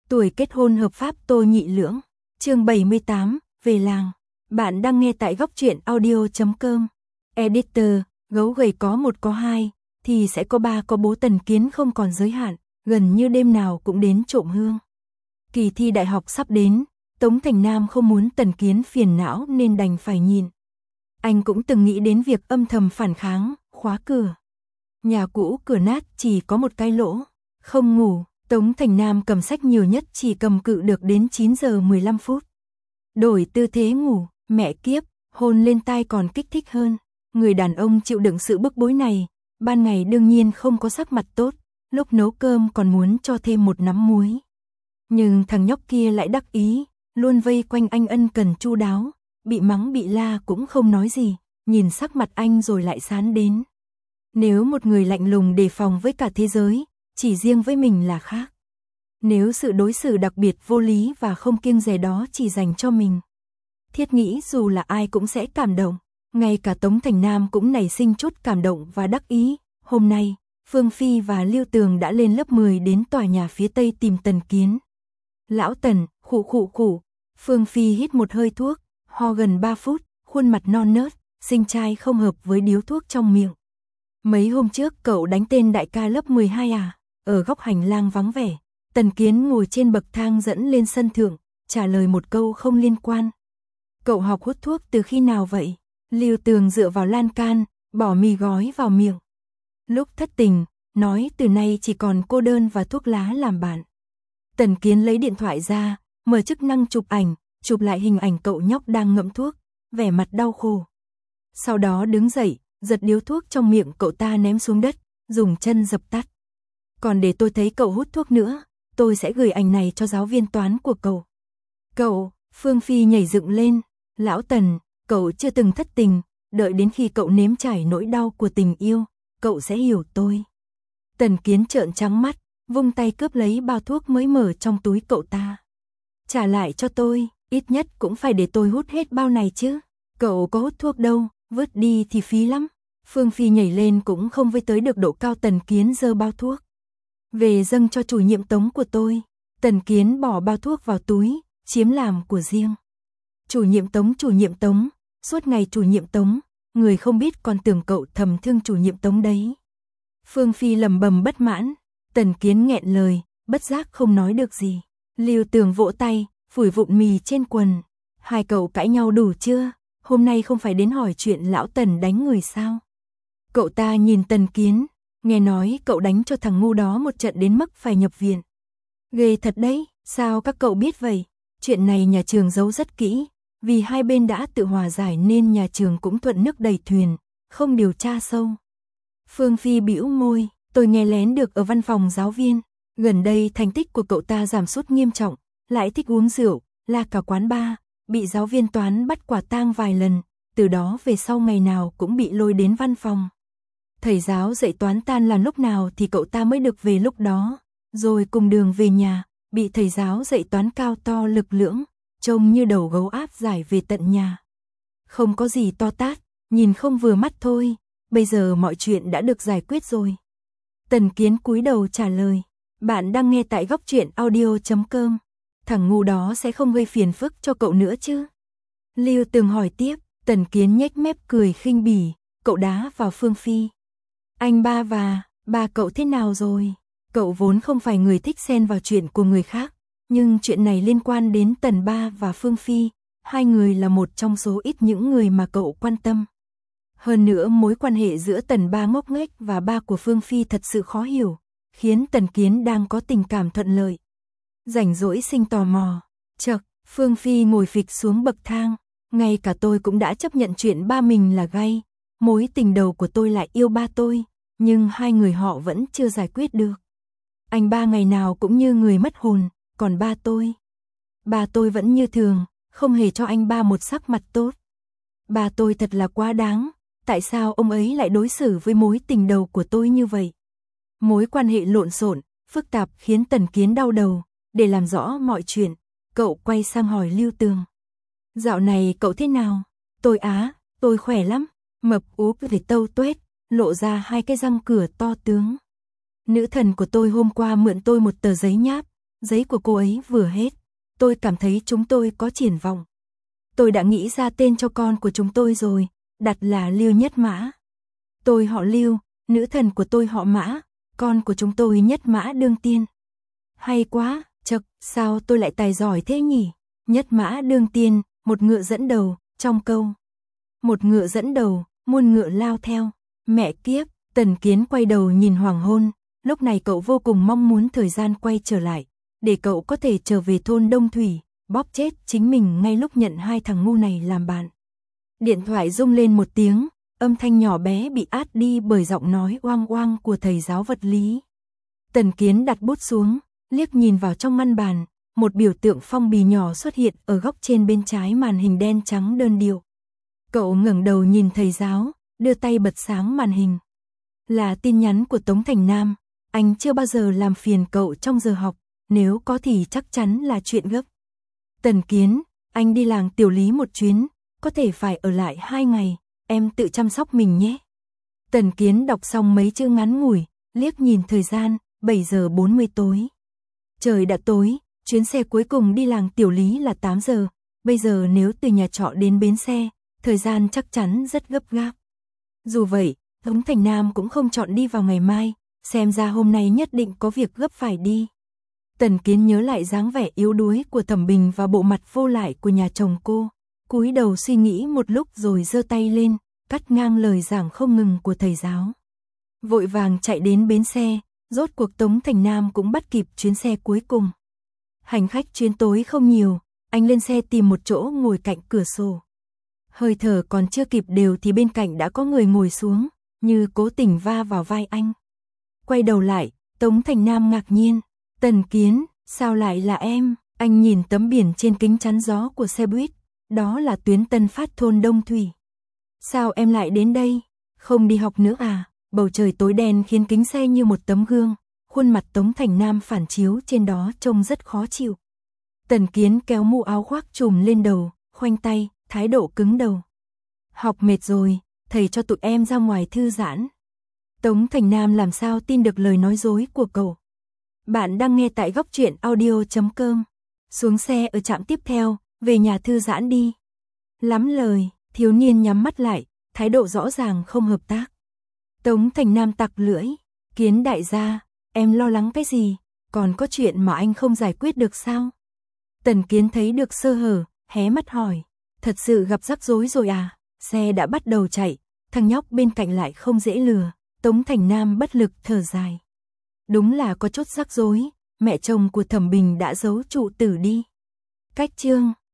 Tuổi kết hôn hợp pháp Tô Nhị Lưỡng. Chương 78, về làng. Bạn đang nghe tại góc truyện audio.com. Editor, gấu gầy có một có hai, thì sẽ có ba có bố Tần Kiến không còn giới hạn, gần như đêm nào cũng đến trộm hương. Kỳ thi đại học sắp đến, Tống Thành Nam không muốn Tần Kiến phiền não nên đành phải nhịn. Anh cũng từng nghĩ đến việc âm thầm phản kháng, khóa cửa. Nhà cũ cửa nát chỉ có một cái lỗ, không ngủ. Tống Thành Nam cầm sách nhiều nhất chỉ cầm cự được đến 9 giờ 15 phút. Đổi tư thế ngủ, mẹ kiếp, hôn lên tai còn kích thích hơn. Người đàn ông chịu đựng sự bức bối này, ban ngày đương nhiên không có sắc mặt tốt, lúc nấu cơm còn muốn cho thêm một nắm muối. Nhưng thằng nhóc kia lại đắc ý, luôn vây quanh anh ân cần chu đáo, bị mắng bị la cũng không nói gì, nhìn sắc mặt anh rồi lại sán đến. Nếu một người lạnh lùng đề phòng với cả thế giới, chỉ riêng với mình là khác. Nếu sự đối xử đặc biệt vô lý và không kiêng dè đó chỉ dành cho mình, Thiết nghĩ dù là ai cũng sẽ cảm động, ngay cả Tống Thành Nam cũng nảy sinh chút cảm động và đắc ý. Hôm nay, Phương Phi và Lưu Tường đã lên lớp 10 đến tòa nhà phía tây tìm Tần Kiến. Lão Tần, khụ khụ khụ, Phương Phi hít một hơi thuốc, ho gần 3 phút, khuôn mặt non nớt, sinh trai không hợp với điếu thuốc trong miệng. Mấy hôm trước cậu đánh tên đại ca lớp 12 à? Ở góc hành lang vắng vẻ, Tần Kiến ngồi trên bậc thang dẫn lên sân thượng, trả lời một câu không liên quan. Cậu học hút thuốc từ khi nào vậy? Lưu Tường dựa vào lan can, bỏ mì gói vào miệng. Lúc thất tình, nói từ nay chỉ còn cô đơn và thuốc lá làm bạn. Tần Kiến lấy điện thoại ra, mở chức năng chụp ảnh, chụp lại hình ảnh cậu nhóc đang ngậm thuốc, vẻ mặt đau khổ. Sau đó đứng dậy, giật điếu thuốc trong miệng cậu ta ném xuống đất, dùng chân dập tắt. Còn để tôi thấy cậu hút thuốc nữa, tôi sẽ gửi ảnh này cho giáo viên toán của cậu. Cậu, Phương Phi nhảy dựng lên, lão Tần, cậu chưa từng thất tình, đợi đến khi cậu nếm trải nỗi đau của tình yêu, cậu sẽ hiểu tôi. Tần Kiến trợn trắng mắt, vung tay cướp lấy bao thuốc mới mở trong túi cậu ta. Trả lại cho tôi, ít nhất cũng phải để tôi hút hết bao này chứ. Cậu có hút thuốc đâu, vứt đi thì phí lắm. Phương Phi nhảy lên cũng không với tới được độ cao. Tần Kiến giơ bao thuốc về dâng cho chủ nhiệm Tống của tôi. Tần Kiến bỏ bao thuốc vào túi, chiếm làm của riêng. Chủ nhiệm Tống, suốt ngày chủ nhiệm Tống, người không biết còn tưởng cậu thầm thương chủ nhiệm Tống đấy. Phương Phi lẩm bẩm bất mãn, Tần Kiến nghẹn lời, bất giác không nói được gì. Lưu Tường vỗ tay, phủi vụn mì trên quần. Hai cậu cãi nhau đủ chưa? Hôm nay không phải đến hỏi chuyện lão Tần đánh người sao? Cậu ta nhìn Tần Kiến, nghe nói cậu đánh cho thằng ngu đó một trận đến mức phải nhập viện. Ghê thật đấy, sao các cậu biết vậy? Chuyện này nhà trường giấu rất kỹ, vì hai bên đã tự hòa giải nên nhà trường cũng thuận nước đẩy thuyền, không điều tra sâu. Phương Phi bĩu môi, tôi nghe lén được ở văn phòng giáo viên, gần đây thành tích của cậu ta giảm sút nghiêm trọng, lại thích uống rượu, la cả quán bar, bị giáo viên toán bắt quả tang vài lần, từ đó về sau ngày nào cũng bị lôi đến văn phòng. Thầy giáo dạy toán tan làm lúc nào thì cậu ta mới được về lúc đó, rồi cùng đường về nhà, bị thầy giáo dạy toán cao to lực lưỡng, trông như đầu gấu áp giải về tận nhà. Không có gì to tát, nhìn không vừa mắt thôi, bây giờ mọi chuyện đã được giải quyết rồi. Tần Kiến cúi đầu trả lời, bạn đang nghe tại góc truyện audio.com. Thằng ngu đó sẽ không gây phiền phức cho cậu nữa chứ? Lưu Tường hỏi tiếp. Tần Kiến nhếch mép cười khinh bỉ, cậu đá vào Phương Phi. Anh ba cậu thế nào rồi? Cậu vốn không phải người thích xen vào chuyện của người khác, nhưng chuyện này liên quan đến Tần ba và Phương Phi, hai người là một trong số ít những người mà cậu quan tâm. Hơn nữa mối quan hệ giữa Tần ba ngốc nghếch và ba của Phương Phi thật sự khó hiểu, khiến Tần Kiến đang có tình cảm thuận lợi. Rảnh rỗi sinh tò mò, chậc, Phương Phi ngồi phịch xuống bậc thang, ngay cả tôi cũng đã chấp nhận chuyện ba mình là gay, mối tình đầu của tôi lại yêu ba tôi, nhưng hai người họ vẫn chưa giải quyết được. Anh ba ngày nào cũng như người mất hồn, còn ba tôi vẫn như thường, không hề cho anh ba một sắc mặt tốt. Ba tôi thật là quá đáng, tại sao ông ấy lại đối xử với mối tình đầu của tôi như vậy? Mối quan hệ lộn xộn, phức tạp khiến Tần Kiến đau đầu. Để làm rõ mọi chuyện, cậu quay sang hỏi Lưu Tường. Dạo này cậu thế nào? Tôi khỏe lắm, mập úp về tâu tuét, lộ ra hai cái răng cửa to tướng. Nữ thần của tôi hôm qua mượn tôi một tờ giấy nháp, Giấy của cô ấy vừa hết, tôi cảm thấy chúng tôi có triển vọng. Tôi đã nghĩ ra tên cho con của chúng tôi rồi, đặt là Lưu Nhất Mã. Tôi họ Lưu, nữ thần của tôi họ Mã, con của chúng tôi Nhất Mã Đương Tiên. Hay quá, chậc, sao tôi lại tài giỏi thế nhỉ? Nhất Mã Đương Tiên, một ngựa dẫn đầu, trong câu. Một ngựa dẫn đầu, muôn ngựa lao theo. Mẹ kiếp, Tần Kiến quay đầu nhìn hoàng hôn, lúc này cậu vô cùng mong muốn thời gian quay trở lại, để cậu có thể trở về thôn Đông Thủy, bóp chết chính mình ngay lúc nhận hai thằng ngu này làm bạn. Điện thoại rung lên một tiếng, âm thanh nhỏ bé bị át đi bởi giọng nói oang oang của thầy giáo vật lý. Tần Kiến đặt bút xuống, liếc nhìn vào trong ngăn bàn, một biểu tượng phong bì nhỏ xuất hiện ở góc trên bên trái màn hình đen trắng đơn điệu. Cậu ngẩng đầu nhìn thầy giáo, đưa tay bật sáng màn hình. Là tin nhắn của Tống Thành Nam, anh chưa bao giờ làm phiền cậu trong giờ học, nếu có thì chắc chắn là chuyện gấp. Tần Kiến, anh đi làng Tiểu Lý một chuyến, có thể phải ở lại 2 ngày, em tự chăm sóc mình nhé. Tần Kiến đọc xong mấy chữ ngắn ngủi, liếc nhìn thời gian, 7 giờ 40 tối. Trời đã tối, chuyến xe cuối cùng đi làng Tiểu Lý là 8 giờ, bây giờ nếu từ nhà trọ đến bến xe, thời gian chắc chắn rất gấp gáp. Dù vậy, Tống Thành Nam cũng không chọn đi vào ngày mai, xem ra hôm nay nhất định có việc gấp phải đi. Tần Kiến nhớ lại dáng vẻ yếu đuối của Thẩm Bình và bộ mặt vô lại của nhà chồng cô, cúi đầu suy nghĩ một lúc rồi giơ tay lên, cắt ngang lời giảng không ngừng của thầy giáo. Vội vàng chạy đến bến xe, rốt cuộc Tống Thành Nam cũng bắt kịp chuyến xe cuối cùng. Hành khách chuyến tối không nhiều, anh lên xe tìm một chỗ ngồi cạnh cửa sổ. Hơi thở còn chưa kịp đều thì bên cạnh đã có người ngồi xuống, như cố tình va vào vai anh. Quay đầu lại, Tống Thành Nam ngạc nhiên, Tần Kiến, sao lại là em? Anh nhìn tấm biển trên kính chắn gió của xe buýt, đó là tuyến Tân Phát thôn Đông Thủy. Sao em lại đến đây? Không đi học nữa à? Bầu trời tối đen khiến kính xe như một tấm gương, khuôn mặt Tống Thành Nam phản chiếu trên đó trông rất khó chịu. Tần Kiến kéo mũ áo khoác trùm lên đầu, khoanh tay, thái độ cứng đầu. Học mệt rồi, thầy cho tụi em ra ngoài thư giãn. Tống Thành Nam làm sao tin được lời nói dối của cậu. Bạn đang nghe tại góc truyện audio.com. Xuống xe ở trạm tiếp theo, về nhà thư giãn đi. Lắm lời, thiếu niên nhắm mắt lại, thái độ rõ ràng không hợp tác. Tống Thành Nam tặc lưỡi, Kiến đại gia, em lo lắng cái gì, còn có chuyện mà anh không giải quyết được sao? Tần Kiến thấy được sơ hở, hé mắt hỏi, thật sự gặp rắc rối rồi à? Xe đã bắt đầu chạy, thằng nhóc bên cạnh lại không dễ lừa. Tống Thành Nam bất lực thở dài. Đúng là có chút rắc rối, mẹ chồng của Thẩm Bình đã giấu trụ tử đi. Cách chương